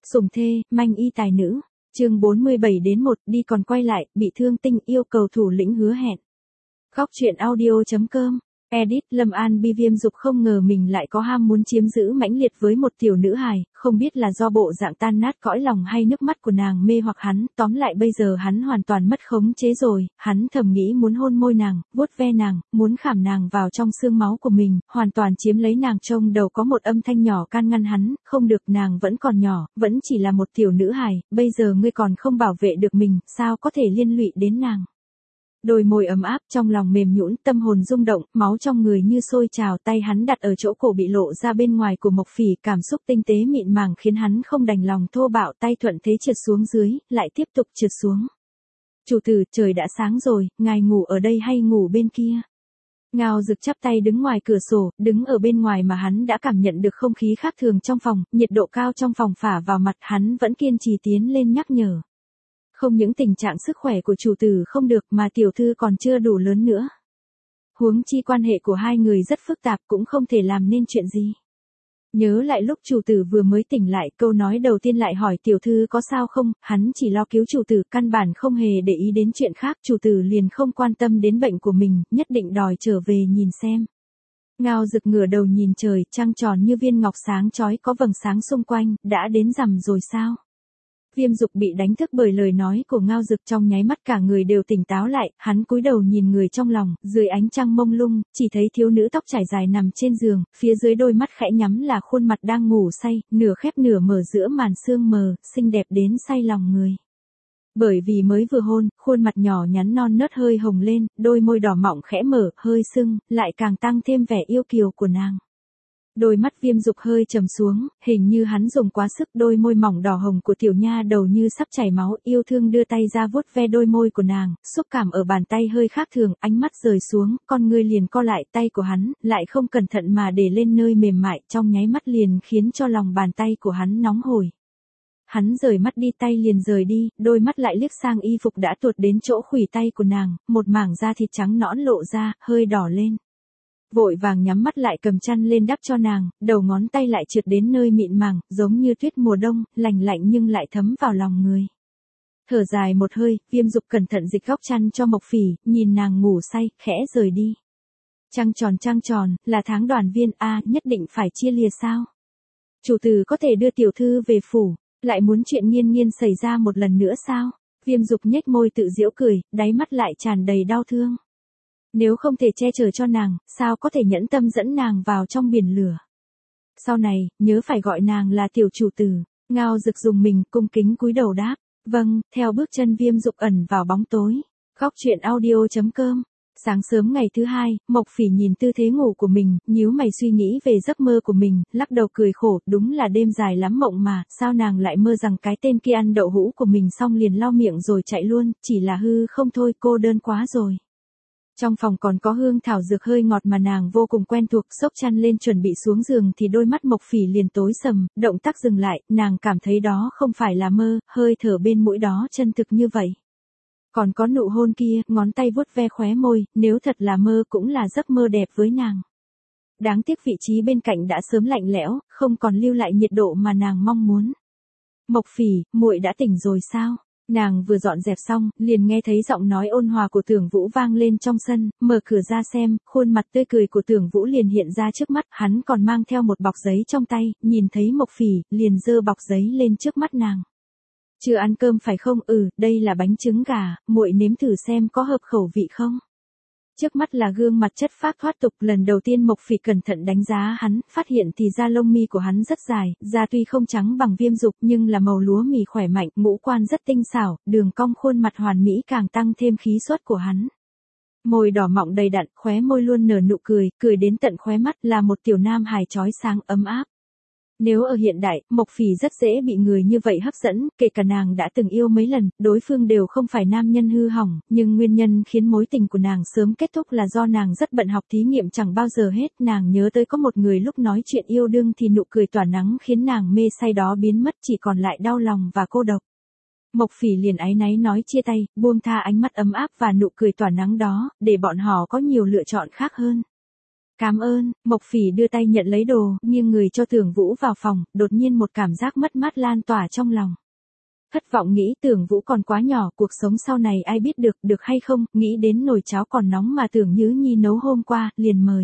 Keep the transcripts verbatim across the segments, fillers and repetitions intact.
Sủng thê, manh y tài nữ. Chương bốn mươi bảy đến một, đi còn quay lại, bị thương tinh yêu cầu thủ lĩnh hứa hẹn. Góc truyện audio chấm com. Edit, Lâm An Bi Viêm Dục không ngờ mình lại có ham muốn chiếm giữ mãnh liệt với một tiểu nữ hài, không biết là do bộ dạng tan nát cõi lòng hay nước mắt của nàng mê hoặc hắn, tóm lại bây giờ hắn hoàn toàn mất khống chế rồi, hắn thầm nghĩ muốn hôn môi nàng, vuốt ve nàng, muốn khảm nàng vào trong xương máu của mình, hoàn toàn chiếm lấy nàng. Trong đầu có một âm thanh nhỏ can ngăn hắn, không được, nàng vẫn còn nhỏ, vẫn chỉ là một tiểu nữ hài, bây giờ ngươi còn không bảo vệ được mình, sao có thể liên lụy đến nàng. Đôi môi ấm áp, trong lòng mềm nhũn, tâm hồn rung động, máu trong người như sôi trào, tay hắn đặt ở chỗ cổ bị lộ ra bên ngoài của Mộc Phỉ, cảm xúc tinh tế mịn màng khiến hắn không đành lòng thô bạo, tay thuận thế trượt xuống dưới, lại tiếp tục trượt xuống. Chủ tử, trời đã sáng rồi, ngài ngủ ở đây hay ngủ bên kia? Ngao Dực chắp tay đứng ngoài cửa sổ, đứng ở bên ngoài mà hắn đã cảm nhận được không khí khác thường trong phòng, nhiệt độ cao trong phòng phả vào mặt, hắn vẫn kiên trì tiến lên nhắc nhở. Không những tình trạng sức khỏe của chủ tử không được mà tiểu thư còn chưa đủ lớn nữa. Huống chi quan hệ của hai người rất phức tạp, cũng không thể làm nên chuyện gì. Nhớ lại lúc chủ tử vừa mới tỉnh lại, câu nói đầu tiên lại hỏi tiểu thư có sao không, hắn chỉ lo cứu chủ tử, căn bản không hề để ý đến chuyện khác, chủ tử liền không quan tâm đến bệnh của mình, nhất định đòi trở về nhìn xem. Ngao Dực ngửa đầu nhìn trời, trăng tròn như viên ngọc sáng chói có vầng sáng xung quanh, đã đến rằm rồi sao? Viêm Dục bị đánh thức bởi lời nói của Ngao Dực, trong nháy mắt cả người đều tỉnh táo lại, hắn cúi đầu nhìn người trong lòng, dưới ánh trăng mông lung, chỉ thấy thiếu nữ tóc trải dài nằm trên giường, phía dưới đôi mắt khẽ nhắm là khuôn mặt đang ngủ say, nửa khép nửa mở giữa màn sương mờ, xinh đẹp đến say lòng người. Bởi vì mới vừa hôn, khuôn mặt nhỏ nhắn non nớt hơi hồng lên, đôi môi đỏ mọng khẽ mở, hơi sưng, lại càng tăng thêm vẻ yêu kiều của nàng. Đôi mắt Viêm Dục hơi trầm xuống, hình như hắn dùng quá sức, đôi môi mỏng đỏ hồng của tiểu nha đầu như sắp chảy máu, yêu thương đưa tay ra vuốt ve đôi môi của nàng, xúc cảm ở bàn tay hơi khác thường, ánh mắt rời xuống, con ngươi liền co lại, tay của hắn, lại không cẩn thận mà để lên nơi mềm mại, trong nháy mắt liền khiến cho lòng bàn tay của hắn nóng hổi. Hắn rời mắt đi, tay liền rời đi, đôi mắt lại liếc sang y phục đã tuột đến chỗ khuỷu tay của nàng, một mảng da thịt trắng nõn lộ ra, hơi đỏ lên. Vội vàng nhắm mắt lại cầm chăn lên đắp cho nàng, đầu ngón tay lại trượt đến nơi mịn màng, giống như tuyết mùa đông, lành lạnh nhưng lại thấm vào lòng người. Thở dài một hơi, Viêm Dục cẩn thận dịch góc chăn cho Mộc Phỉ, nhìn nàng ngủ say, khẽ rời đi. Trăng tròn trăng tròn, là tháng đoàn viên a, nhất định phải chia lìa sao? Chủ tử có thể đưa tiểu thư về phủ, lại muốn chuyện nghiên nghiên xảy ra một lần nữa sao? Viêm Dục nhếch môi tự giễu cười, đáy mắt lại tràn đầy đau thương. Nếu không thể che chở cho nàng, sao có thể nhẫn tâm dẫn nàng vào trong biển lửa. Sau này, nhớ phải gọi nàng là tiểu chủ tử. Ngao Dực dùng mình, cung kính cúi đầu đáp. Vâng, theo bước chân Viêm Dục ẩn vào bóng tối. Góc truyện audio chấm com. Sáng sớm ngày thứ hai, Mộc Phỉ nhìn tư thế ngủ của mình, nhíu mày suy nghĩ về giấc mơ của mình, lắc đầu cười khổ, đúng là đêm dài lắm mộng mà, sao nàng lại mơ rằng cái tên kia ăn đậu hũ của mình xong liền lau miệng rồi chạy luôn, chỉ là hư không thôi, cô đơn quá rồi. Trong phòng còn có hương thảo dược hơi ngọt mà nàng vô cùng quen thuộc, xốc chăn lên chuẩn bị xuống giường thì đôi mắt Mộc Phỉ liền tối sầm, động tác dừng lại, nàng cảm thấy đó không phải là mơ, hơi thở bên mũi đó chân thực như vậy. Còn có nụ hôn kia, ngón tay vuốt ve khóe môi, nếu thật là mơ cũng là giấc mơ đẹp với nàng. Đáng tiếc vị trí bên cạnh đã sớm lạnh lẽo, không còn lưu lại nhiệt độ mà nàng mong muốn. Mộc Phỉ, muội đã tỉnh rồi sao? Nàng vừa dọn dẹp xong, liền nghe thấy giọng nói ôn hòa của Tưởng Vũ vang lên trong sân, mở cửa ra xem, khuôn mặt tươi cười của Tưởng Vũ liền hiện ra trước mắt, hắn còn mang theo một bọc giấy trong tay, nhìn thấy Mộc Phỉ, liền giơ bọc giấy lên trước mắt nàng. Chưa ăn cơm phải không? Ừ, đây là bánh trứng gà, muội nếm thử xem có hợp khẩu vị không? Trước mắt là gương mặt chất phác thoát tục, lần đầu tiên Mộc Phỉ cẩn thận đánh giá hắn, phát hiện thì da lông mi của hắn rất dài, da tuy không trắng bằng Viêm Dục nhưng là màu lúa mì khỏe mạnh, ngũ quan rất tinh xảo, đường cong khuôn mặt hoàn mỹ càng tăng thêm khí suất của hắn. Môi đỏ mọng đầy đặn, khóe môi luôn nở nụ cười, cười đến tận khóe mắt, là một tiểu nam hài chói sáng ấm áp. Nếu ở hiện đại, Mộc Phỉ rất dễ bị người như vậy hấp dẫn, kể cả nàng đã từng yêu mấy lần, đối phương đều không phải nam nhân hư hỏng, nhưng nguyên nhân khiến mối tình của nàng sớm kết thúc là do nàng rất bận học thí nghiệm chẳng bao giờ hết, nàng nhớ tới có một người lúc nói chuyện yêu đương thì nụ cười tỏa nắng khiến nàng mê say đó biến mất, chỉ còn lại đau lòng và cô độc. Mộc Phỉ liền áy náy nói chia tay, buông tha ánh mắt ấm áp và nụ cười tỏa nắng đó, để bọn họ có nhiều lựa chọn khác hơn. Cảm ơn, Mộc Phỉ đưa tay nhận lấy đồ, nghiêng người cho Tưởng Vũ vào phòng, đột nhiên một cảm giác mất mát lan tỏa trong lòng. Thất vọng nghĩ Tưởng Vũ còn quá nhỏ, cuộc sống sau này ai biết được, được hay không, nghĩ đến nồi cháo còn nóng mà Tưởng Nhứ Nhi nấu hôm qua, liền mời.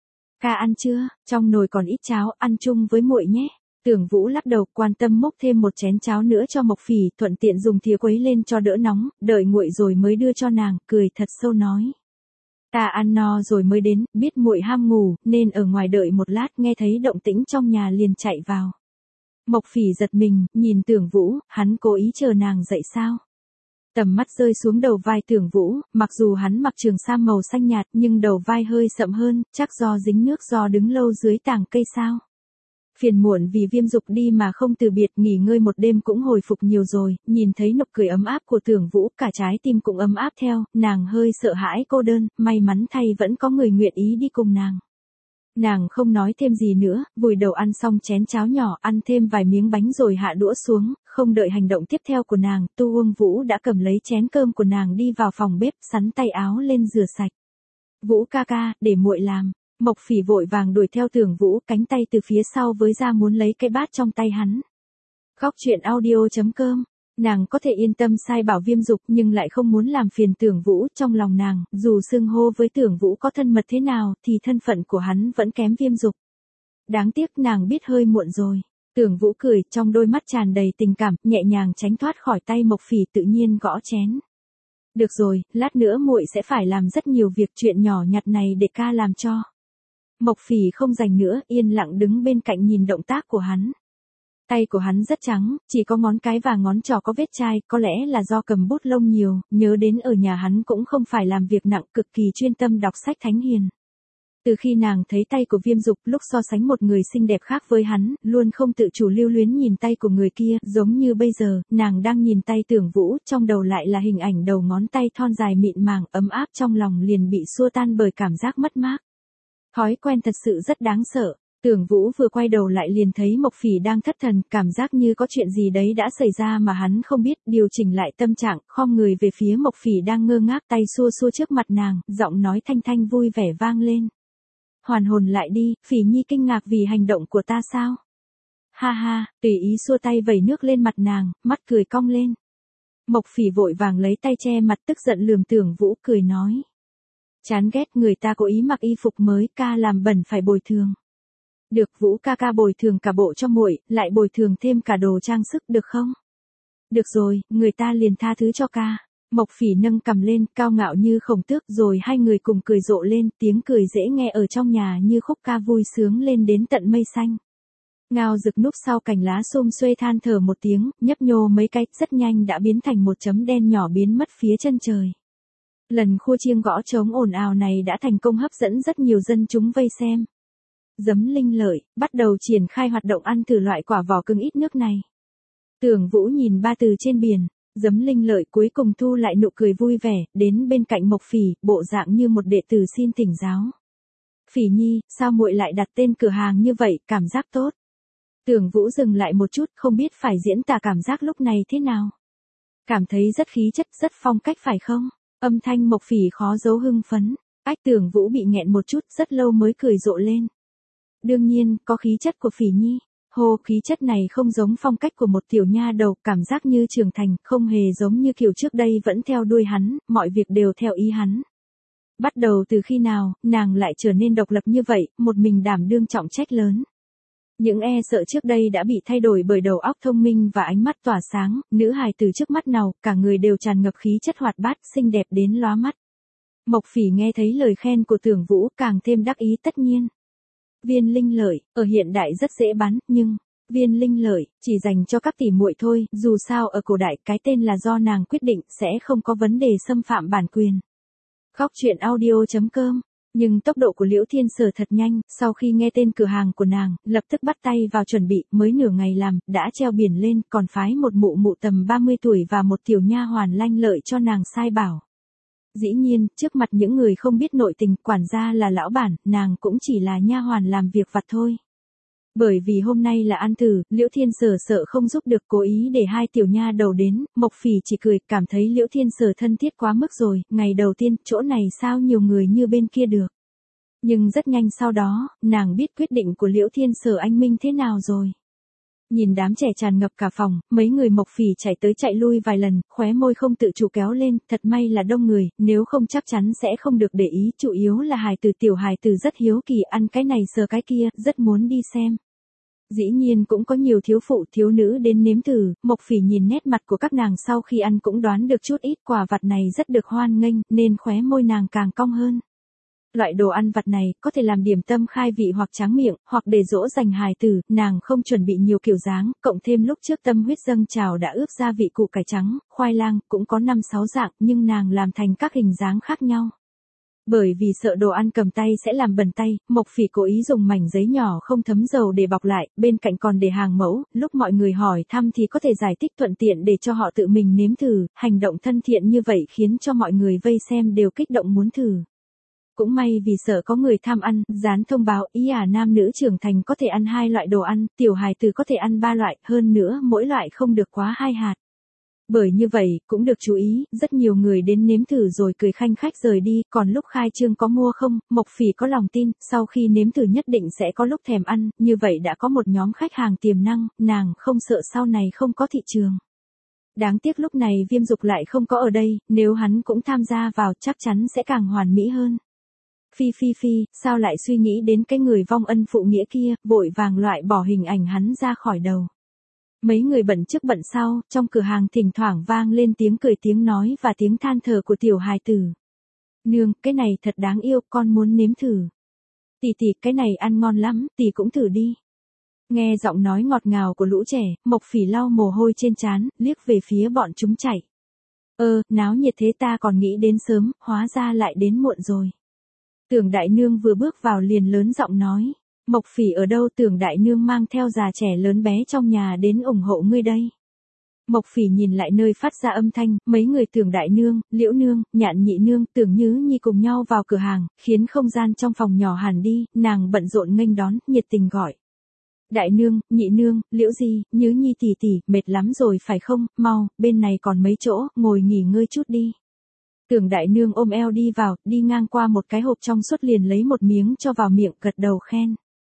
Ca ăn chưa, trong nồi còn ít cháo, ăn chung với muội nhé. Tưởng Vũ lắc đầu, quan tâm múc thêm một chén cháo nữa cho Mộc Phỉ, thuận tiện dùng thìa quấy lên cho đỡ nóng, đợi nguội rồi mới đưa cho nàng, cười thật sâu nói. Ta ăn no rồi mới đến, biết muội ham ngủ, nên ở ngoài đợi một lát, nghe thấy động tĩnh trong nhà liền chạy vào. Mộc Phỉ giật mình, nhìn Tưởng Vũ, hắn cố ý chờ nàng dậy sao? Tầm mắt rơi xuống đầu vai Tưởng Vũ, mặc dù hắn mặc trường sam màu xanh nhạt nhưng đầu vai hơi sậm hơn, chắc do dính nước do đứng lâu dưới tàng cây sao. Phiền muộn vì viêm dục đi mà không từ biệt, nghỉ ngơi một đêm cũng hồi phục nhiều rồi, nhìn thấy nụ cười ấm áp của Tưởng Vũ, cả trái tim cũng ấm áp theo, nàng hơi sợ hãi cô đơn, may mắn thay vẫn có người nguyện ý đi cùng nàng. Nàng không nói thêm gì nữa, vùi đầu ăn xong chén cháo nhỏ, ăn thêm vài miếng bánh rồi hạ đũa xuống, không đợi hành động tiếp theo của nàng, Tu Uông Vũ đã cầm lấy chén cơm của nàng đi vào phòng bếp, sắn tay áo lên rửa sạch. Vũ ca ca, để muội làm. Mộc Phỉ vội vàng đuổi theo Tưởng Vũ, cánh tay từ phía sau với ra muốn lấy cái bát trong tay hắn. Khóc chuyện audio chấm com. Nàng có thể yên tâm sai bảo viêm dục nhưng lại không muốn làm phiền Tưởng Vũ, trong lòng nàng, dù xưng hô với Tưởng Vũ có thân mật thế nào thì thân phận của hắn vẫn kém viêm dục. Đáng tiếc nàng biết hơi muộn rồi. Tưởng Vũ cười, trong đôi mắt tràn đầy tình cảm, nhẹ nhàng tránh thoát khỏi tay Mộc Phỉ, tự nhiên gõ chén. Được rồi, lát nữa muội sẽ phải làm rất nhiều việc, chuyện nhỏ nhặt này để ca làm cho. Mộc Phỉ không dành nữa, yên lặng đứng bên cạnh nhìn động tác của hắn. Tay của hắn rất trắng, chỉ có ngón cái và ngón trỏ có vết chai, có lẽ là do cầm bút lông nhiều, nhớ đến ở nhà hắn cũng không phải làm việc nặng, cực kỳ chuyên tâm đọc sách thánh hiền. Từ khi nàng thấy tay của viêm dục lúc so sánh một người xinh đẹp khác với hắn, luôn không tự chủ lưu luyến nhìn tay của người kia, giống như bây giờ, nàng đang nhìn tay Tưởng Vũ, trong đầu lại là hình ảnh đầu ngón tay thon dài mịn màng, ấm áp trong lòng liền bị xua tan bởi cảm giác mất mát. Thói quen thật sự rất đáng sợ. Tưởng Vũ vừa quay đầu lại liền thấy Mộc Phỉ đang thất thần, cảm giác như có chuyện gì đấy đã xảy ra mà hắn không biết, điều chỉnh lại tâm trạng, khom người về phía Mộc Phỉ đang ngơ ngác, tay xua xua trước mặt nàng, giọng nói thanh thanh vui vẻ vang lên. Hoàn hồn lại đi, Phỉ Nhi kinh ngạc vì hành động của ta sao? Ha ha, tùy ý xua tay vẩy nước lên mặt nàng, mắt cười cong lên. Mộc Phỉ vội vàng lấy tay che mặt tức giận lườm Tưởng Vũ, cười nói. Chán ghét, người ta cố ý mặc y phục mới, ca làm bẩn phải bồi thường. Được, Vũ ca ca bồi thường cả bộ cho muội, lại bồi thường thêm cả đồ trang sức được không? Được rồi, người ta liền tha thứ cho ca. Mộc Phỉ nâng cằm lên, cao ngạo như khổng tước, rồi hai người cùng cười rộ lên, tiếng cười dễ nghe ở trong nhà như khúc ca vui sướng lên đến tận mây xanh. Ngao Dực núp sau cành lá xum xuê than thở một tiếng, nhấp nhô mấy cái, rất nhanh đã biến thành một chấm đen nhỏ biến mất phía chân trời. Lần khua chiêng gõ trống ồn ào này đã thành công hấp dẫn rất nhiều dân chúng vây xem. Giấm Linh Lợi, bắt đầu triển khai hoạt động ăn thử loại quả vỏ cứng ít nước này. Tưởng Vũ nhìn ba từ trên biển, Giấm Linh Lợi cuối cùng thu lại nụ cười vui vẻ, đến bên cạnh Mộc Phỉ, bộ dạng như một đệ tử xin thỉnh giáo. Phỉ Nhi, sao muội lại đặt tên cửa hàng như vậy, cảm giác tốt. Tưởng Vũ dừng lại một chút, không biết phải diễn tả cảm giác lúc này thế nào. Cảm thấy rất khí chất, rất phong cách phải không? Âm thanh Mộc Phỉ khó giấu hưng phấn. Ách Tưởng Vũ bị nghẹn một chút, rất lâu mới cười rộ lên. Đương nhiên, có khí chất của Phỉ Nhi. Hồ, khí chất này không giống phong cách của một tiểu nha đầu, cảm giác như trưởng thành, không hề giống như kiểu trước đây vẫn theo đuôi hắn, mọi việc đều theo ý hắn. Bắt đầu từ khi nào, nàng lại trở nên độc lập như vậy, một mình đảm đương trọng trách lớn. Những e sợ trước đây đã bị thay đổi bởi đầu óc thông minh và ánh mắt tỏa sáng, nữ hài từ trước mắt nào, cả người đều tràn ngập khí chất hoạt bát, xinh đẹp đến lóa mắt. Mộc Phỉ nghe thấy lời khen của Tưởng Vũ càng thêm đắc ý tất nhiên. Viên Linh Lợi, ở hiện đại rất dễ bán, nhưng, Viên Linh Lợi, chỉ dành cho các tỷ muội thôi, dù sao ở cổ đại cái tên là do nàng quyết định, sẽ không có vấn đề xâm phạm bản quyền. Khóc chuyện audio chấm com. Nhưng tốc độ của Liễu Thiên Sở thật nhanh, sau khi nghe tên cửa hàng của nàng, lập tức bắt tay vào chuẩn bị, mới nửa ngày làm, đã treo biển lên, còn phái một mụ mụ tầm ba mươi tuổi và một tiểu nha hoàn lanh lợi cho nàng sai bảo. Dĩ nhiên, trước mặt những người không biết nội tình, quản gia là lão bản, nàng cũng chỉ là nha hoàn làm việc vặt thôi. Bởi vì hôm nay là ăn thử, Liễu Thiên Sở sợ không giúp được, cố ý để hai tiểu nha đầu đến, Mộc Phỉ chỉ cười, cảm thấy Liễu Thiên Sở thân thiết quá mức rồi, ngày đầu tiên, chỗ này sao nhiều người như bên kia được. Nhưng rất nhanh sau đó, nàng biết quyết định của Liễu Thiên Sở anh Minh thế nào rồi. Nhìn đám trẻ tràn ngập cả phòng, mấy người Mộc Phỉ chạy tới chạy lui vài lần, khóe môi không tự chủ kéo lên, thật may là đông người, nếu không chắc chắn sẽ không được để ý, chủ yếu là hài tử tiểu hài tử rất hiếu kỳ ăn cái này sờ cái kia, rất muốn đi xem. Dĩ nhiên cũng có nhiều thiếu phụ thiếu nữ đến nếm thử, Mộc Phỉ nhìn nét mặt của các nàng sau khi ăn cũng đoán được chút ít quả vặt này rất được hoan nghênh, nên khóe môi nàng càng cong hơn. Loại đồ ăn vặt này có thể làm điểm tâm khai vị hoặc tráng miệng, hoặc để dỗ dành hài tử, nàng không chuẩn bị nhiều kiểu dáng, cộng thêm lúc trước tâm huyết dâng trào đã ướp gia vị củ cải trắng, khoai lang, cũng có năm sáu dạng, nhưng nàng làm thành các hình dáng khác nhau. Bởi vì sợ đồ ăn cầm tay sẽ làm bẩn tay, Mộc Phỉ cố ý dùng mảnh giấy nhỏ không thấm dầu để bọc lại, bên cạnh còn để hàng mẫu, lúc mọi người hỏi thăm thì có thể giải thích thuận tiện để cho họ tự mình nếm thử, hành động thân thiện như vậy khiến cho mọi người vây xem đều kích động muốn thử. Cũng may vì sợ có người tham ăn, dán thông báo ý à nam nữ trưởng thành có thể ăn hai loại đồ ăn, tiểu hài tử có thể ăn ba loại, hơn nữa mỗi loại không được quá hai hạt. Bởi như vậy, cũng được chú ý, rất nhiều người đến nếm thử rồi cười khanh khách rời đi, còn lúc khai trương có mua không, Mộc Phỉ có lòng tin, sau khi nếm thử nhất định sẽ có lúc thèm ăn, như vậy đã có một nhóm khách hàng tiềm năng, nàng không sợ sau này không có thị trường. Đáng tiếc lúc này Viêm Dục lại không có ở đây, nếu hắn cũng tham gia vào chắc chắn sẽ càng hoàn mỹ hơn. Phi phi phi, sao lại suy nghĩ đến cái người vong ân phụ nghĩa kia, vội vàng loại bỏ hình ảnh hắn ra khỏi đầu. Mấy người bận trước bận sau, trong cửa hàng thỉnh thoảng vang lên tiếng cười tiếng nói và tiếng than thở của tiểu hài tử. Nương, cái này thật đáng yêu, con muốn nếm thử. Tỷ tỷ, cái này ăn ngon lắm, tỷ cũng thử đi. Nghe giọng nói ngọt ngào của lũ trẻ, Mộc Phỉ lau mồ hôi trên trán, liếc về phía bọn chúng chạy. Ơ, náo nhiệt thế ta còn nghĩ đến sớm, hóa ra lại đến muộn rồi. Tưởng đại nương vừa bước vào liền lớn giọng nói. Mộc Phỉ ở đâu, Tưởng đại nương mang theo già trẻ lớn bé trong nhà đến ủng hộ ngươi đây. Mộc Phỉ nhìn lại nơi phát ra âm thanh, mấy người Tưởng đại nương, Liễu nương, Nhạn nhị nương, Tưởng Nhứ Nhi cùng nhau vào cửa hàng, khiến không gian trong phòng nhỏ hẳn đi, nàng bận rộn nghênh đón, nhiệt tình gọi. Đại nương, nhị nương, Liễu gì, Nhứ Nhi tỷ tỷ, mệt lắm rồi phải không, mau, bên này còn mấy chỗ, ngồi nghỉ ngơi chút đi. Tưởng đại nương ôm eo đi vào, đi ngang qua một cái hộp trong suốt liền lấy một miếng cho vào miệng, gật đầu khen.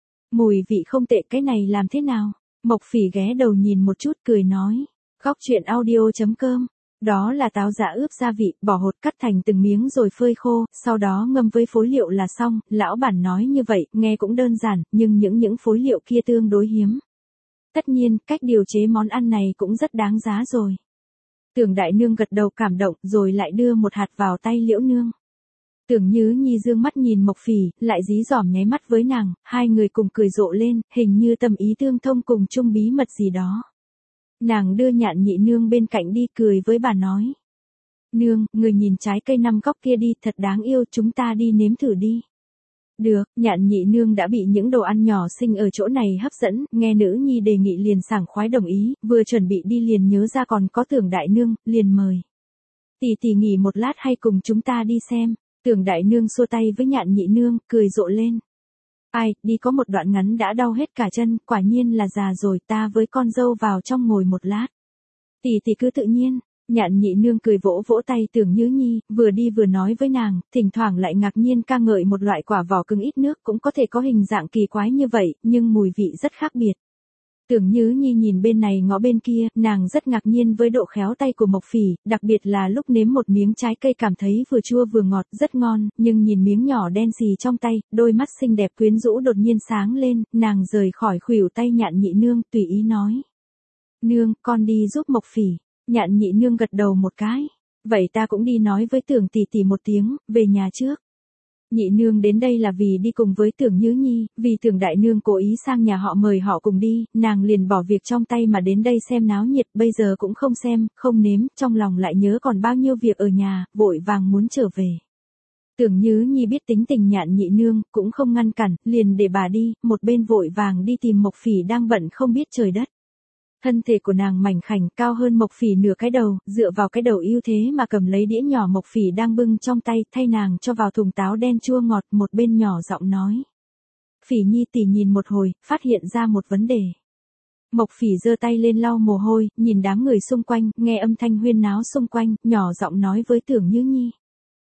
Mùi vị không tệ, cái này làm thế nào? Mộc Phỉ ghé đầu nhìn một chút cười nói. Góc truyện audio chấm com. Đó là táo giã ướp gia vị, bỏ hột cắt thành từng miếng rồi phơi khô, sau đó ngâm với phối liệu là xong. Lão bản nói như vậy, nghe cũng đơn giản, nhưng những những phối liệu kia tương đối hiếm. Tất nhiên, cách điều chế món ăn này cũng rất đáng giá rồi. Tưởng đại nương gật đầu cảm động, rồi lại đưa một hạt vào tay Liễu nương. Tưởng Nhứ Nhi dương mắt nhìn Mộc Phỉ, lại dí dỏm nháy mắt với nàng, hai người cùng cười rộ lên, hình như tâm ý tương thông cùng chung bí mật gì đó. Nàng đưa Nhạn nhị nương bên cạnh đi, cười với bà nói. Nương, người nhìn trái cây năm góc kia đi, thật đáng yêu, chúng ta đi nếm thử đi. Được, Nhạn nhị nương đã bị những đồ ăn nhỏ xinh ở chỗ này hấp dẫn, nghe nữ nhi đề nghị liền sảng khoái đồng ý, vừa chuẩn bị đi liền nhớ ra còn có Tưởng đại nương, liền mời. Tỷ tỷ nghỉ một lát hay cùng chúng ta đi xem. Tưởng đại nương xua tay với Nhạn nhị nương, cười rộ lên. Ai, đi có một đoạn ngắn đã đau hết cả chân, quả nhiên là già rồi, ta với con dâu vào trong ngồi một lát. Tỷ tỷ cứ tự nhiên. Nhạn nhị nương cười vỗ vỗ tay Tưởng Nhứ Nhi, vừa đi vừa nói với nàng, thỉnh thoảng lại ngạc nhiên ca ngợi một loại quả vỏ cứng ít nước cũng có thể có hình dạng kỳ quái như vậy, nhưng mùi vị rất khác biệt. Tưởng Nhứ Nhi nhìn bên này ngó bên kia, nàng rất ngạc nhiên với độ khéo tay của Mộc Phỉ, đặc biệt là lúc nếm một miếng trái cây cảm thấy vừa chua vừa ngọt, rất ngon, nhưng nhìn miếng nhỏ đen xì trong tay, đôi mắt xinh đẹp quyến rũ đột nhiên sáng lên, nàng rời khỏi khuỷu tay Nhạn nhị nương, tùy ý nói. Nương, con đi giúp Mộc Phỉ. Nhạn nhị nương gật đầu một cái. Vậy ta cũng đi nói với Tưởng tỷ tỷ một tiếng, về nhà trước. Nhị nương đến đây là vì đi cùng với Tưởng Nhứ Nhi, vì Tưởng đại nương cố ý sang nhà họ mời họ cùng đi, nàng liền bỏ việc trong tay mà đến đây xem náo nhiệt, bây giờ cũng không xem, không nếm, trong lòng lại nhớ còn bao nhiêu việc ở nhà, vội vàng muốn trở về. Tưởng Nhứ Nhi biết tính tình Nhạn nhị nương, cũng không ngăn cản, liền để bà đi, một bên vội vàng đi tìm Mộc Phỉ đang bận không biết trời đất. Thân thể của nàng mảnh khảnh cao hơn Mộc Phỉ nửa cái đầu, dựa vào cái đầu ưu thế mà cầm lấy đĩa nhỏ Mộc Phỉ đang bưng trong tay, thay nàng cho vào thùng táo đen chua ngọt, một bên nhỏ giọng nói. Phỉ Nhi tỷ nhìn một hồi, phát hiện ra một vấn đề. Mộc Phỉ giơ tay lên lau mồ hôi, nhìn đám người xung quanh, nghe âm thanh huyên náo xung quanh, nhỏ giọng nói với Tưởng Nhứ Nhi.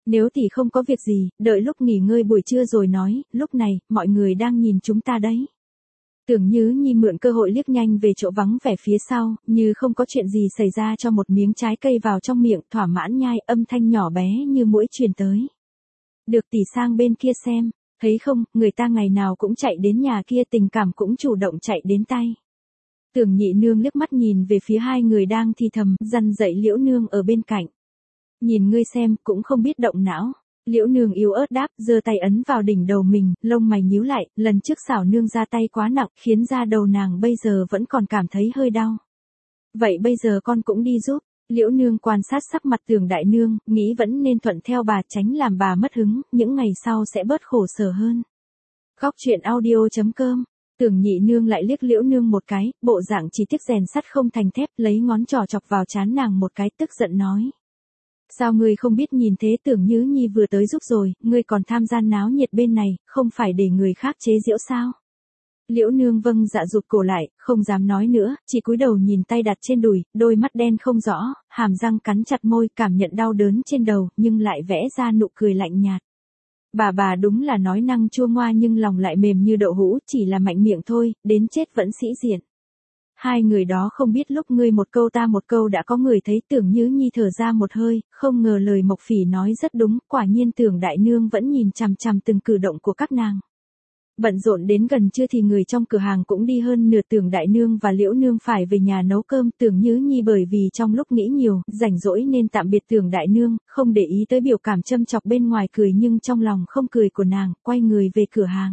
Nếu tỷ không có việc gì, đợi lúc nghỉ ngơi buổi trưa rồi nói, lúc này, mọi người đang nhìn chúng ta đấy. Tưởng Nhứ Nhi mượn cơ hội liếc nhanh về chỗ vắng vẻ phía sau, như không có chuyện gì xảy ra cho một miếng trái cây vào trong miệng, thỏa mãn nhai, âm thanh nhỏ bé như muỗi truyền tới. Được tỷ sang bên kia xem, thấy không, người ta ngày nào cũng chạy đến nhà kia, tình cảm cũng chủ động chạy đến tay. Tưởng Nhị Nương liếc mắt nhìn về phía hai người đang thì thầm, dằn dậy Liễu Nương ở bên cạnh. Nhìn ngươi xem, cũng không biết động não. Liễu Nương yếu ớt đáp, giơ tay ấn vào đỉnh đầu mình, lông mày nhíu lại, lần trước xảo nương ra tay quá nặng, khiến da đầu nàng bây giờ vẫn còn cảm thấy hơi đau. Vậy bây giờ con cũng đi giúp. Liễu Nương quan sát sắc mặt Tưởng Đại Nương, nghĩ vẫn nên thuận theo bà, tránh làm bà mất hứng, những ngày sau sẽ bớt khổ sở hơn. Góc truyện audio chấm com. Tưởng Nhị Nương lại liếc Liễu Nương một cái, bộ dạng chỉ tiếc rèn sắt không thành thép, lấy ngón trỏ chọc vào trán nàng một cái, tức giận nói. Sao ngươi không biết nhìn thế, Tưởng Nhứ Nhi vừa tới giúp rồi, ngươi còn tham gia náo nhiệt bên này, không phải để người khác chế giễu sao? Liễu Nương vâng dạ rụt cổ lại, không dám nói nữa, chỉ cúi đầu nhìn tay đặt trên đùi, đôi mắt đen không rõ, hàm răng cắn chặt môi, cảm nhận đau đớn trên đầu, nhưng lại vẽ ra nụ cười lạnh nhạt. Bà bà đúng là nói năng chua ngoa nhưng lòng lại mềm như đậu hũ, chỉ là mạnh miệng thôi, đến chết vẫn sĩ diện. Hai người đó không biết lúc ngươi một câu ta một câu đã có người thấy. Tưởng Nhứ Nhi thở ra một hơi, không ngờ lời Mộc Phỉ nói rất đúng, quả nhiên Tưởng Đại Nương vẫn nhìn chằm chằm từng cử động của các nàng. Bận rộn đến gần trưa thì người trong cửa hàng cũng đi hơn nửa. Tưởng Đại Nương và Liễu Nương phải về nhà nấu cơm. Tưởng Nhứ Nhi bởi vì trong lúc nghĩ nhiều, rảnh rỗi nên tạm biệt Tưởng Đại Nương, không để ý tới biểu cảm châm chọc bên ngoài cười nhưng trong lòng không cười của nàng, quay người về cửa hàng.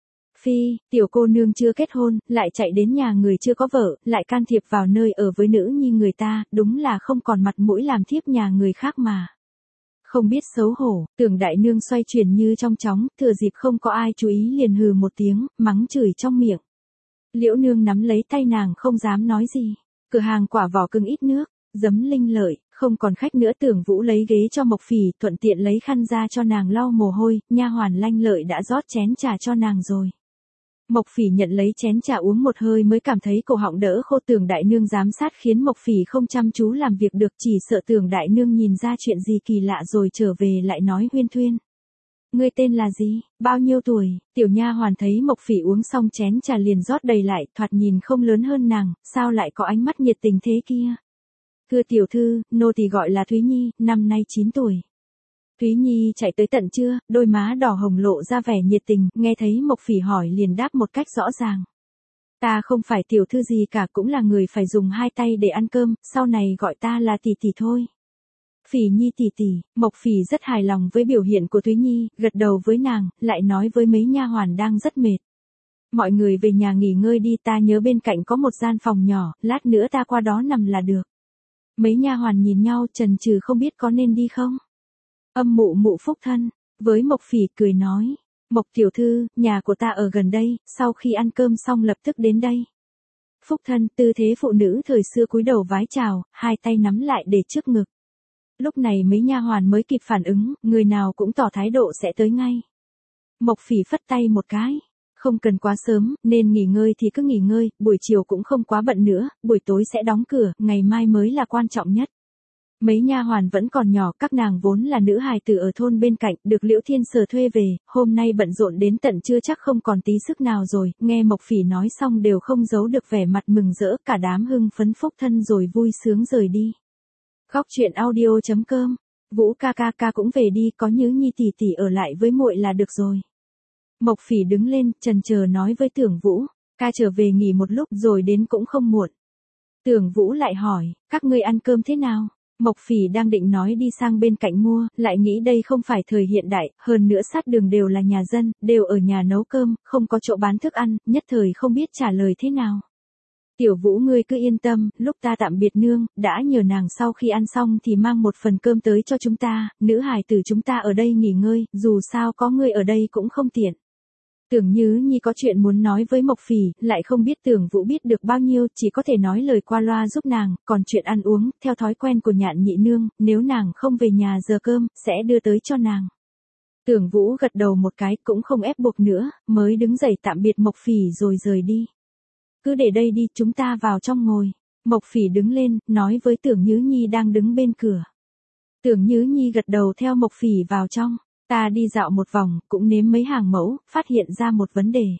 Phi, tiểu cô nương chưa kết hôn, lại chạy đến nhà người chưa có vợ, lại can thiệp vào nơi ở với nữ nhi người ta, đúng là không còn mặt mũi làm thiếp nhà người khác mà. Không biết xấu hổ, Tưởng Đại Nương xoay chuyển như trong chóng, thừa dịp không có ai chú ý liền hừ một tiếng, mắng chửi trong miệng. Liễu Nương nắm lấy tay nàng không dám nói gì. Cửa hàng quả vỏ cưng ít nước, giấm linh lợi, không còn khách nữa. Tưởng Vũ lấy ghế cho Mộc Phỉ, thuận tiện lấy khăn ra cho nàng lau mồ hôi, nha hoàn Lanh Lợi đã rót chén trà cho nàng rồi. Mộc Phỉ nhận lấy chén trà uống một hơi mới cảm thấy cổ họng đỡ khô. Tưởng Đại Nương giám sát khiến Mộc Phỉ không chăm chú làm việc được, chỉ sợ Tưởng Đại Nương nhìn ra chuyện gì kỳ lạ rồi trở về lại nói huyên thuyên. Ngươi tên là gì, bao nhiêu tuổi? Tiểu nha hoàn thấy Mộc Phỉ uống xong chén trà liền rót đầy lại, thoạt nhìn không lớn hơn nàng, sao lại có ánh mắt nhiệt tình thế kia? Thưa tiểu thư, nô tỳ gọi là Thúy Nhi, năm nay chín tuổi. Thúy Nhi chạy tới tận trưa, đôi má đỏ hồng lộ ra vẻ nhiệt tình, nghe thấy Mộc Phỉ hỏi liền đáp một cách rõ ràng. Ta không phải tiểu thư gì cả, cũng là người phải dùng hai tay để ăn cơm, sau này gọi ta là tỷ tỷ thôi. Phỉ Nhi tỷ tỷ. Mộc Phỉ rất hài lòng với biểu hiện của Thúy Nhi, gật đầu với nàng, lại nói với mấy nha hoàn đang rất mệt. Mọi người về nhà nghỉ ngơi đi, ta nhớ bên cạnh có một gian phòng nhỏ, lát nữa ta qua đó nằm là được. Mấy nha hoàn nhìn nhau chần chừ không biết có nên đi không. Âm mụ mụ Phúc Thân, với Mộc Phỉ cười nói, Mộc tiểu thư, nhà của ta ở gần đây, sau khi ăn cơm xong lập tức đến đây. Phúc Thân, tư thế phụ nữ thời xưa cúi đầu vái chào, hai tay nắm lại để trước ngực. Lúc này mấy nha hoàn mới kịp phản ứng, người nào cũng tỏ thái độ sẽ tới ngay. Mộc Phỉ phất tay một cái, không cần quá sớm, nên nghỉ ngơi thì cứ nghỉ ngơi, buổi chiều cũng không quá bận nữa, buổi tối sẽ đóng cửa, ngày mai mới là quan trọng nhất. Mấy nha hoàn vẫn còn nhỏ, các nàng vốn là nữ hài tử ở thôn bên cạnh, được Liễu Thiên Sở thuê về, hôm nay bận rộn đến tận trưa chắc không còn tí sức nào rồi, nghe Mộc Phỉ nói xong đều không giấu được vẻ mặt mừng rỡ, cả đám hưng phấn Phúc Thân rồi vui sướng rời đi. Góc truyện audio chấm com. Vũ ca ca ca cũng về đi, có Nhứ Nhi tỷ tỷ ở lại với muội là được rồi. Mộc Phỉ đứng lên, chần chờ nói với Tưởng Vũ, ca trở về nghỉ một lúc rồi đến cũng không muộn. Tưởng Vũ lại hỏi, các ngươi ăn cơm thế nào? Mộc Phỉ đang định nói đi sang bên cạnh mua, lại nghĩ đây không phải thời hiện đại, hơn nữa sát đường đều là nhà dân, đều ở nhà nấu cơm, không có chỗ bán thức ăn, nhất thời không biết trả lời thế nào. Tiểu Vũ ngươi cứ yên tâm, lúc ta tạm biệt nương, đã nhờ nàng sau khi ăn xong thì mang một phần cơm tới cho chúng ta, nữ hài tử chúng ta ở đây nghỉ ngơi, dù sao có ngươi ở đây cũng không tiện. Tưởng Nhứ Nhi có chuyện muốn nói với Mộc Phỉ, lại không biết Tưởng Vũ biết được bao nhiêu, chỉ có thể nói lời qua loa giúp nàng, còn chuyện ăn uống, theo thói quen của Nhạn nhị nương, nếu nàng không về nhà giờ cơm, sẽ đưa tới cho nàng. Tưởng Vũ gật đầu một cái, cũng không ép buộc nữa, mới đứng dậy tạm biệt Mộc Phỉ rồi rời đi. Cứ để đây đi, chúng ta vào trong ngồi. Mộc Phỉ đứng lên, nói với Tưởng Nhứ Nhi đang đứng bên cửa. Tưởng Nhứ Nhi gật đầu theo Mộc Phỉ vào trong. Ta đi dạo một vòng, cũng nếm mấy hàng mẫu, phát hiện ra một vấn đề.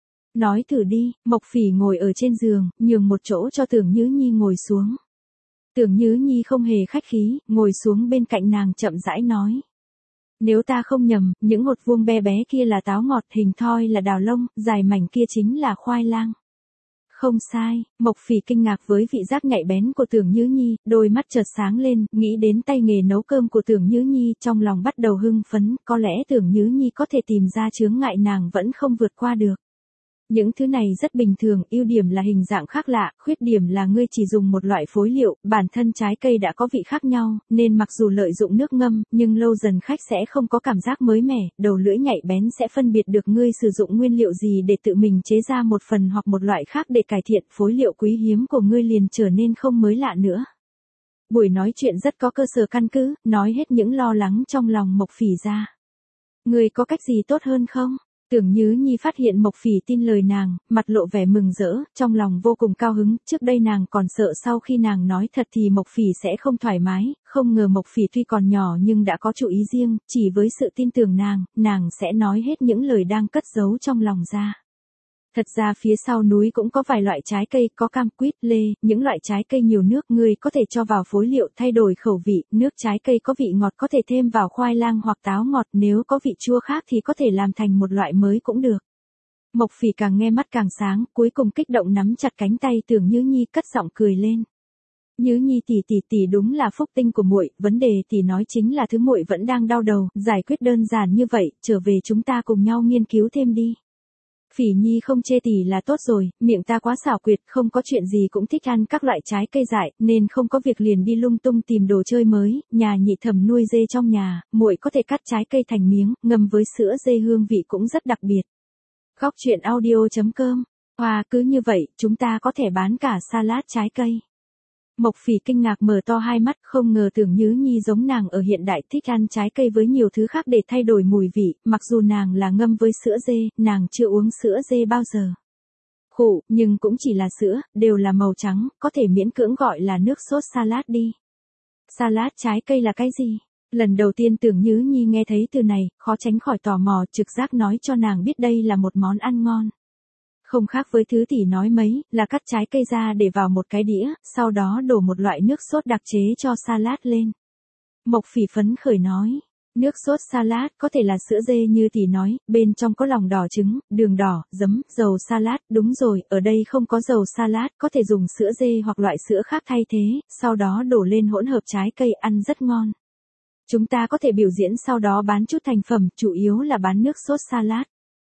Nói thử đi. Mộc Phỉ ngồi ở trên giường, nhường một chỗ cho Tưởng Nhứ Nhi ngồi xuống. Tưởng Nhứ Nhi không hề khách khí, ngồi xuống bên cạnh nàng chậm rãi nói. Nếu ta không nhầm, những hột vuông bé bé kia là táo ngọt, hình thoi là đào lông, dài mảnh kia chính là khoai lang. Không sai. Mộc Phỉ kinh ngạc với vị giác nhạy bén của Tưởng Nhứ Nhi, đôi mắt chợt sáng lên, nghĩ đến tay nghề nấu cơm của Tưởng Nhứ Nhi, trong lòng bắt đầu hưng phấn, có lẽ Tưởng Nhứ Nhi có thể tìm ra chướng ngại nàng vẫn không vượt qua được. Những thứ này rất bình thường, ưu điểm là hình dạng khác lạ, khuyết điểm là ngươi chỉ dùng một loại phối liệu, bản thân trái cây đã có vị khác nhau, nên mặc dù lợi dụng nước ngâm, nhưng lâu dần khách sẽ không có cảm giác mới mẻ, đầu lưỡi nhạy bén sẽ phân biệt được ngươi sử dụng nguyên liệu gì để tự mình chế ra một phần hoặc một loại khác để cải thiện, phối liệu quý hiếm của ngươi liền trở nên không mới lạ nữa. Buổi nói chuyện rất có cơ sở căn cứ, nói hết những lo lắng trong lòng Mộc Phỉ ra. Ngươi có cách gì tốt hơn không? Tưởng Nhứ Nhi phát hiện Mộc Phỉ tin lời nàng, mặt lộ vẻ mừng rỡ, trong lòng vô cùng cao hứng, trước đây nàng còn sợ sau khi nàng nói thật thì Mộc Phỉ sẽ không thoải mái, không ngờ Mộc Phỉ tuy còn nhỏ nhưng đã có chủ ý riêng, chỉ với sự tin tưởng nàng, nàng sẽ nói hết những lời đang cất giấu trong lòng ra. Thật ra phía sau núi cũng có vài loại trái cây, có cam, quýt, lê, những loại trái cây nhiều nước ngươi có thể cho vào phối liệu thay đổi khẩu vị, nước trái cây có vị ngọt có thể thêm vào khoai lang hoặc táo ngọt, nếu có vị chua khác thì có thể làm thành một loại mới cũng được. Mộc Phỉ càng nghe mắt càng sáng, cuối cùng kích động nắm chặt cánh tay Tưởng Nhứ Nhi cất giọng cười lên. Nhứ Nhi tỷ tỷ tỷ đúng là phúc tinh của muội, vấn đề tỷ nói chính là thứ muội vẫn đang đau đầu, giải quyết đơn giản như vậy, trở về chúng ta cùng nhau nghiên cứu thêm đi. Phỉ Nhi không chê tỷ là tốt rồi, miệng ta quá xảo quyệt, không có chuyện gì cũng thích ăn các loại trái cây dại, nên không có việc liền đi lung tung tìm đồ chơi mới, nhà nhị thẩm nuôi dê trong nhà, muội có thể cắt trái cây thành miếng, ngâm với sữa dê hương vị cũng rất đặc biệt. Góc truyện audio chấm com. Wow, cứ như vậy, chúng ta có thể bán cả salad trái cây. Mộc Phỉ kinh ngạc mở to hai mắt, không ngờ Tưởng Nhứ Nhi giống nàng ở hiện đại thích ăn trái cây với nhiều thứ khác để thay đổi mùi vị, mặc dù nàng là ngâm với sữa dê, nàng chưa uống sữa dê bao giờ. Khụ, nhưng cũng chỉ là sữa, đều là màu trắng, có thể miễn cưỡng gọi là nước sốt salad đi. Salad trái cây là cái gì? Lần đầu tiên Tưởng Nhứ Nhi nghe thấy từ này, khó tránh khỏi tò mò, trực giác nói cho nàng biết đây là một món ăn ngon. Không khác với thứ tỷ nói mấy, là cắt trái cây ra để vào một cái đĩa, sau đó đổ một loại nước sốt đặc chế cho salad lên. Mộc Phỉ phấn khởi nói, nước sốt salad có thể là sữa dê như tỷ nói, bên trong có lòng đỏ trứng, đường đỏ, giấm, dầu salad, đúng rồi, ở đây không có dầu salad, có thể dùng sữa dê hoặc loại sữa khác thay thế, sau đó đổ lên hỗn hợp trái cây ăn rất ngon. Chúng ta có thể biểu diễn sau đó bán chút thành phẩm, chủ yếu là bán nước sốt salad.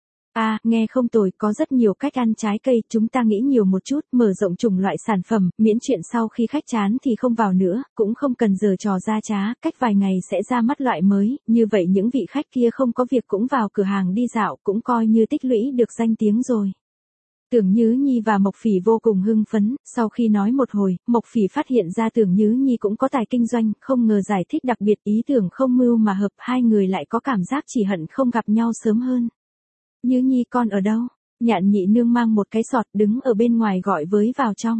À, nghe không tồi, có rất nhiều cách ăn trái cây, chúng ta nghĩ nhiều một chút, mở rộng chủng loại sản phẩm, miễn chuyện sau khi khách chán thì không vào nữa, cũng không cần giở trò ra trá, cách vài ngày sẽ ra mắt loại mới, như vậy những vị khách kia không có việc cũng vào cửa hàng đi dạo, cũng coi như tích lũy được danh tiếng rồi. Tưởng Nhứ Nhi và Mộc Phỉ vô cùng hưng phấn, sau khi nói một hồi, Mộc Phỉ phát hiện ra Tưởng Nhứ Nhi cũng có tài kinh doanh, không ngờ giải thích đặc biệt, ý tưởng không mưu mà hợp, hai người lại có cảm giác chỉ hận không gặp nhau sớm hơn. Nhứ Nhi con ở đâu? Nhạn nhị nương mang một cái sọt đứng ở bên ngoài gọi với vào trong.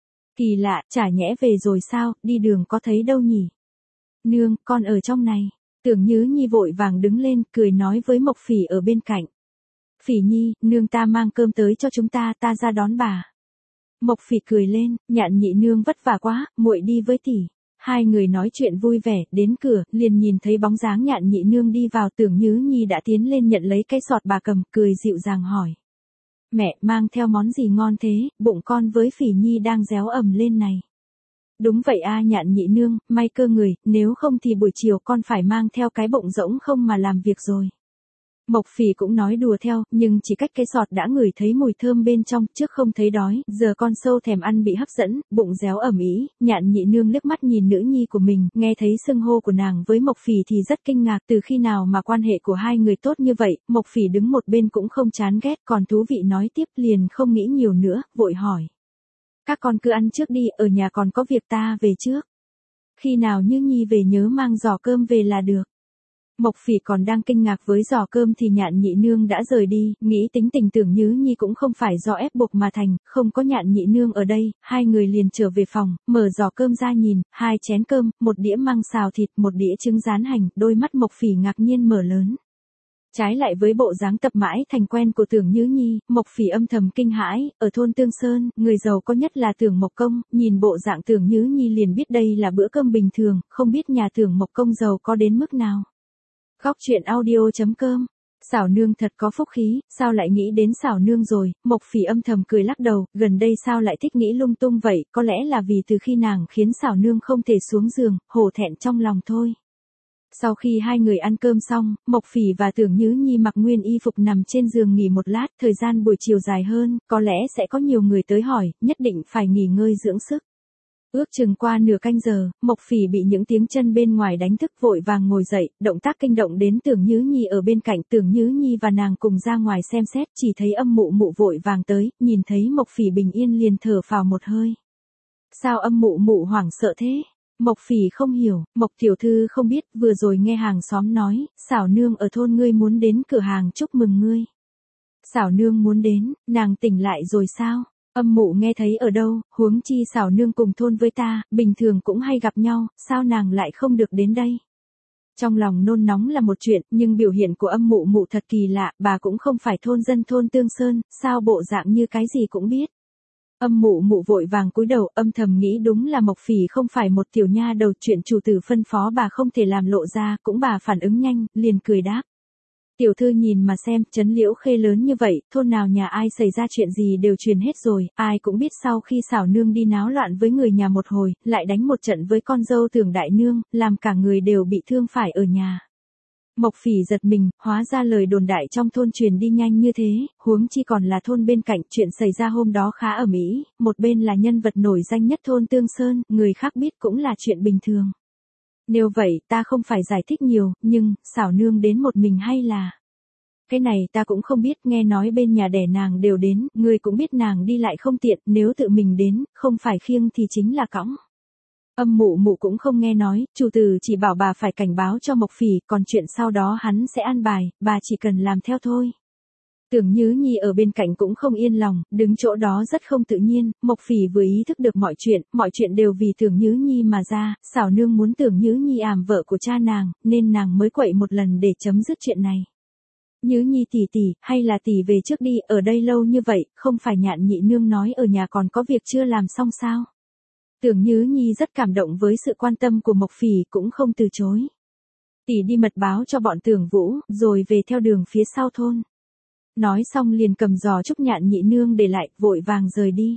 Kỳ lạ, chả nhẽ về rồi sao, đi đường có thấy đâu nhỉ? Nương, con ở trong này. Tưởng Nhứ Nhi vội vàng đứng lên, cười nói với Mộc Phỉ ở bên cạnh. Phỉ Nhi, nương ta mang cơm tới cho chúng ta, ta ra đón bà. Mộc Phỉ cười lên, nhạn nhị nương vất vả quá, muội đi với tỷ. Hai người nói chuyện vui vẻ, đến cửa, liền nhìn thấy bóng dáng nhạn nhị nương đi vào. Tưởng Nhứ Nhi đã tiến lên nhận lấy cái sọt bà cầm, cười dịu dàng hỏi. Mẹ, mang theo món gì ngon thế, bụng con với Phỉ Nhi đang réo ầm lên này. Đúng vậy a nhạn nhị nương, may cơ người, nếu không thì buổi chiều con phải mang theo cái bụng rỗng không mà làm việc rồi. Mộc Phỉ cũng nói đùa theo, nhưng chỉ cách cái sọt đã ngửi thấy mùi thơm bên trong, trước không thấy đói, giờ con sâu thèm ăn bị hấp dẫn, bụng réo ẩm ý, nhạn nhị nương liếc mắt nhìn nữ nhi của mình, nghe thấy xưng hô của nàng với Mộc Phỉ thì rất kinh ngạc, từ khi nào mà quan hệ của hai người tốt như vậy, Mộc Phỉ đứng một bên cũng không chán ghét, còn thú vị nói tiếp liền không nghĩ nhiều nữa, vội hỏi. Các con cứ ăn trước đi, ở nhà còn có việc ta về trước. Khi nào Như Nhi về nhớ mang giỏ cơm về là được. Mộc Phỉ còn đang kinh ngạc với giò cơm thì Nhạn Nhị Nương đã rời đi, nghĩ tính tình Tưởng Nhứ Nhi cũng không phải do ép buộc mà thành, không có Nhạn Nhị Nương ở đây, hai người liền trở về phòng, mở giò cơm ra nhìn, hai chén cơm, một đĩa măng xào thịt, một đĩa trứng rán hành, đôi mắt Mộc Phỉ ngạc nhiên mở lớn. Trái lại với bộ dáng tập mãi thành quen của Tưởng Nhứ Nhi, Mộc Phỉ âm thầm kinh hãi, ở thôn Tương Sơn, người giàu có nhất là Tưởng Mộc Công, nhìn bộ dạng Tưởng Nhứ Nhi liền biết đây là bữa cơm bình thường, không biết nhà Tưởng Mộc Công giàu có đến mức nào. Góc truyện audio chấm com. Xảo nương thật có phúc khí, sao lại nghĩ đến xảo nương rồi, Mộc Phỉ âm thầm cười lắc đầu, gần đây sao lại thích nghĩ lung tung vậy, có lẽ là vì từ khi nàng khiến xảo nương không thể xuống giường, hổ thẹn trong lòng thôi. Sau khi hai người ăn cơm xong, Mộc Phỉ và Tưởng Nhứ Nhi mặc nguyên y phục nằm trên giường nghỉ một lát, thời gian buổi chiều dài hơn, có lẽ sẽ có nhiều người tới hỏi, nhất định phải nghỉ ngơi dưỡng sức. Ước chừng qua nửa canh giờ, Mộc Phỉ bị những tiếng chân bên ngoài đánh thức vội vàng ngồi dậy, động tác kinh động đến Tưởng Nhứ Nhi ở bên cạnh. Tưởng Nhứ Nhi và nàng cùng ra ngoài xem xét, chỉ thấy Âm Mụ Mụ vội vàng tới, nhìn thấy Mộc Phỉ bình yên liền thở phào một hơi. Sao Âm Mụ Mụ hoảng sợ thế? Mộc Phỉ không hiểu, Mộc tiểu thư không biết, vừa rồi nghe hàng xóm nói, xảo nương ở thôn ngươi muốn đến cửa hàng chúc mừng ngươi. Xảo nương muốn đến, nàng tỉnh lại rồi sao? Âm Mụ nghe thấy ở đâu, huống chi xảo nương cùng thôn với ta, bình thường cũng hay gặp nhau, sao nàng lại không được đến đây? Trong lòng nôn nóng là một chuyện, nhưng biểu hiện của Âm Mụ Mụ thật kỳ lạ, bà cũng không phải thôn dân thôn Tương Sơn, sao bộ dạng như cái gì cũng biết. Âm Mụ Mụ vội vàng cúi đầu, âm thầm nghĩ đúng là Mộc Phỉ không phải một tiểu nha đầu, chuyện chủ tử phân phó bà không thể làm lộ ra, cũng bà phản ứng nhanh, liền cười đáp. Tiểu thư nhìn mà xem, trấn Liễu Khê lớn như vậy, thôn nào nhà ai xảy ra chuyện gì đều truyền hết rồi, ai cũng biết sau khi xảo nương đi náo loạn với người nhà một hồi, lại đánh một trận với con dâu Tưởng đại nương, làm cả người đều bị thương phải ở nhà. Mộc Phỉ giật mình, hóa ra lời đồn đại trong thôn truyền đi nhanh như thế, huống chi còn là thôn bên cạnh, chuyện xảy ra hôm đó khá ầm ĩ, một bên là nhân vật nổi danh nhất thôn Tương Sơn, người khác biết cũng là chuyện bình thường. Nếu vậy, ta không phải giải thích nhiều, nhưng, xảo nương đến một mình hay là... Cái này ta cũng không biết, nghe nói bên nhà đẻ nàng đều đến, ngươi cũng biết nàng đi lại không tiện, nếu tự mình đến, không phải khiêng thì chính là cõng. Âm Mụ Mụ cũng không nghe nói, chủ tử chỉ bảo bà phải cảnh báo cho Mộc Phỉ, còn chuyện sau đó hắn sẽ an bài, bà chỉ cần làm theo thôi. Tưởng Nhứ Nhi ở bên cạnh cũng không yên lòng, đứng chỗ đó rất không tự nhiên, Mộc Phỉ vừa ý thức được mọi chuyện, mọi chuyện đều vì Tưởng Nhứ Nhi mà ra, xảo nương muốn Tưởng Nhứ Nhi ảm vợ của cha nàng, nên nàng mới quậy một lần để chấm dứt chuyện này. Nhứ Nhi tỷ tỷ, hay là tỷ về trước đi, ở đây lâu như vậy, không phải Nhạn Nhị Nương nói ở nhà còn có việc chưa làm xong sao? Tưởng Nhứ Nhi rất cảm động với sự quan tâm của Mộc Phỉ, cũng không từ chối. Tỷ đi mật báo cho bọn Tưởng Vũ, rồi về theo đường phía sau thôn. Nói xong liền cầm giò chúc Nhạn Nhị Nương để lại, vội vàng rời đi.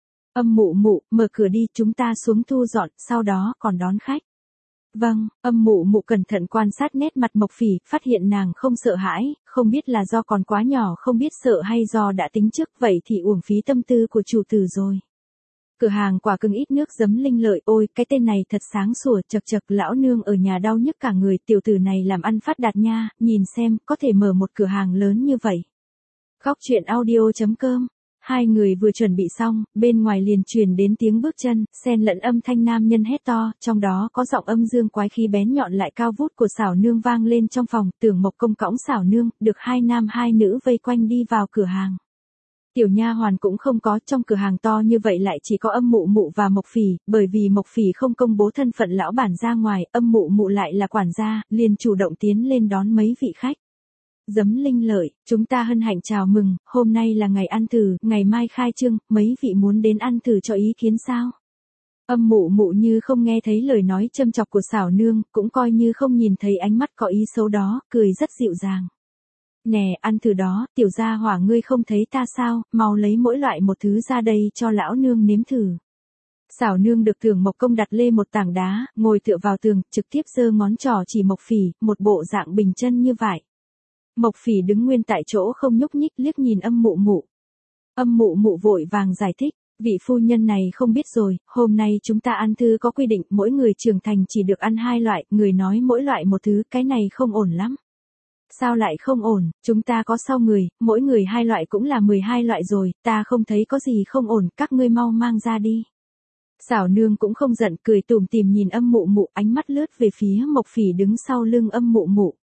Âm Mụ Mụ, mở cửa đi, chúng ta xuống thu dọn, sau đó còn đón khách. Vâng, Âm Mụ Mụ cẩn thận quan sát nét mặt Mộc Phỉ, phát hiện nàng không sợ hãi, không biết là do còn quá nhỏ không biết sợ hay do đã tính trước, vậy thì uổng phí tâm tư của chủ tử rồi. Cửa hàng quả cưng ít nước giấm Linh Lợi, ôi, cái tên này thật sáng sủa, chật chật, lão nương ở nhà đau nhức cả người, tiểu tử này làm ăn phát đạt nha, nhìn xem, có thể mở một cửa hàng lớn như vậy. Góc truyện audio chấm com. Hai người vừa chuẩn bị xong, bên ngoài liền truyền đến tiếng bước chân, xen lẫn âm thanh nam nhân hét to, trong đó có giọng âm dương quái khí bén nhọn lại cao vút của xảo nương vang lên trong phòng. Tưởng Mộc Công cõng xảo nương, được hai nam hai nữ vây quanh đi vào cửa hàng. Tiểu nha hoàn cũng không có, trong cửa hàng to như vậy lại chỉ có Âm Mụ Mụ và Mộc Phỉ, bởi vì Mộc Phỉ không công bố thân phận lão bản ra ngoài, Âm Mụ Mụ lại là quản gia, liền chủ động tiến lên đón mấy vị khách. Giấm Linh Lợi, chúng ta hân hạnh chào mừng, hôm nay là ngày ăn thử, ngày mai khai trương, mấy vị muốn đến ăn thử cho ý kiến sao? Âm Mụ Mụ như không nghe thấy lời nói châm chọc của xảo nương, cũng coi như không nhìn thấy ánh mắt có ý xấu đó, cười rất dịu dàng. Nè, ăn thử đó, tiểu gia hỏa ngươi không thấy ta sao, mau lấy mỗi loại một thứ ra đây cho lão nương nếm thử. Xảo nương được Tưởng Mộc Công đặt lê một tảng đá, ngồi tựa vào tường, trực tiếp giơ ngón trỏ chỉ Mộc Phỉ, một bộ dạng bình chân như vậy. Mộc Phỉ đứng nguyên tại chỗ không nhúc nhích, liếc nhìn Âm Mụ Mụ. Âm Mụ Mụ vội vàng giải thích, vị phu nhân này không biết rồi, hôm nay chúng ta ăn thư có quy định, mỗi người trưởng thành chỉ được ăn hai loại, người nói mỗi loại một thứ, cái này không ổn lắm. Sao lại không ổn, chúng ta có sáu người, mỗi người hai loại cũng là mười hai loại rồi, ta không thấy có gì không ổn, các ngươi mau mang ra đi. Xảo nương cũng không giận, cười tủm tỉm nhìn Âm Mụ Mụ, ánh mắt lướt về phía Mộc Phỉ đứng sau lưng Âm Mụ Mụ.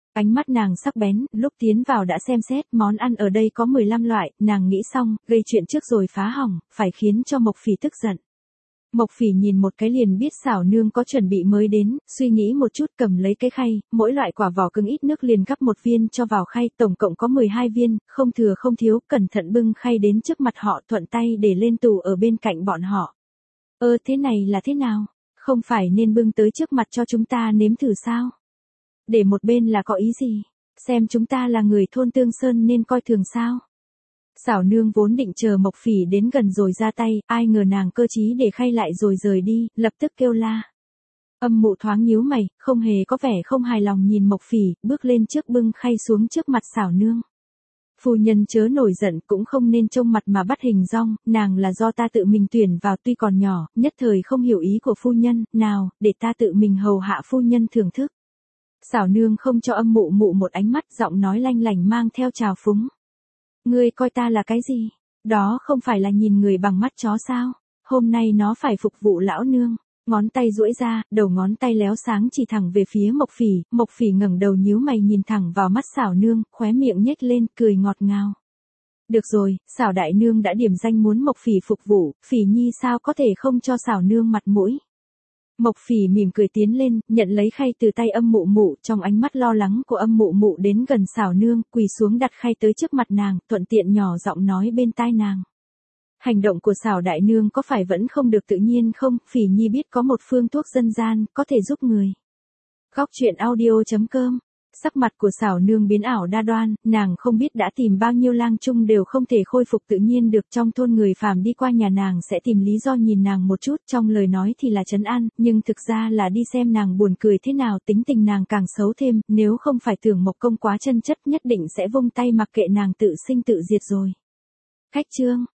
Ánh mắt nàng sắc bén, lúc tiến vào đã xem xét, món ăn ở đây có mười lăm loại, nàng nghĩ xong, gây chuyện trước rồi phá hỏng, phải khiến cho Mộc Phỉ tức giận. Mộc Phỉ nhìn một cái liền biết xảo nương có chuẩn bị mới đến, suy nghĩ một chút cầm lấy cái khay, mỗi loại quả vỏ cứng ít nước liền gắp một viên cho vào khay, tổng cộng có mười hai viên, không thừa không thiếu, cẩn thận bưng khay đến trước mặt họ, thuận tay để lên tủ ở bên cạnh bọn họ. Ơ thế này là thế nào? Không phải nên bưng tới trước mặt cho chúng ta nếm thử sao? Để một bên là có ý gì? Xem chúng ta là người thôn Tương Sơn nên coi thường sao? Xảo nương vốn định chờ Mộc Phỉ đến gần rồi ra tay, ai ngờ nàng cơ trí để khay lại rồi rời đi, lập tức kêu la. Âm Mụ thoáng nhíu mày, không hề có vẻ không hài lòng nhìn Mộc Phỉ, bước lên trước bưng khay xuống trước mặt xảo nương. Phu nhân chớ nổi giận, cũng không nên trông mặt mà bắt hình dong, nàng là do ta tự mình tuyển vào, tuy còn nhỏ, nhất thời không hiểu ý của phu nhân, nào, để ta tự mình hầu hạ phu nhân thưởng thức. Xảo nương không cho Âm Mụ Mụ một ánh mắt, giọng nói lanh lảnh mang theo trào phúng. Ngươi coi ta là cái gì? Đó không phải là nhìn người bằng mắt chó sao? Hôm nay nó phải phục vụ lão nương. Ngón tay duỗi ra, đầu ngón tay léo sáng chỉ thẳng về phía Mộc Phỉ, Mộc Phỉ ngẩng đầu nhíu mày nhìn thẳng vào mắt xảo nương, khóe miệng nhếch lên, cười ngọt ngào. Được rồi, xảo đại nương đã điểm danh muốn Mộc Phỉ phục vụ, Phỉ nhi sao có thể không cho xảo nương mặt mũi. Mộc Phỉ mỉm cười tiến lên, nhận lấy khay từ tay Âm Mụ Mụ, trong ánh mắt lo lắng của Âm Mụ Mụ đến gần xảo nương, quỳ xuống đặt khay tới trước mặt nàng, thuận tiện nhỏ giọng nói bên tai nàng. Hành động của xảo đại nương có phải vẫn không được tự nhiên không? Phỉ nhi biết có một phương thuốc dân gian, có thể giúp người. Góc truyện audio chấm com. Sắc mặt của xảo nương biến ảo đa đoan, nàng không biết đã tìm bao nhiêu lang chung đều không thể khôi phục tự nhiên được, trong thôn người phàm đi qua nhà nàng sẽ tìm lý do nhìn nàng một chút, trong lời nói thì là trấn an, nhưng thực ra là đi xem nàng buồn cười thế nào, tính tình nàng càng xấu thêm, nếu không phải tưởng Mộc công quá chân chất nhất định sẽ vung tay mặc kệ nàng tự sinh tự diệt rồi. Khách chương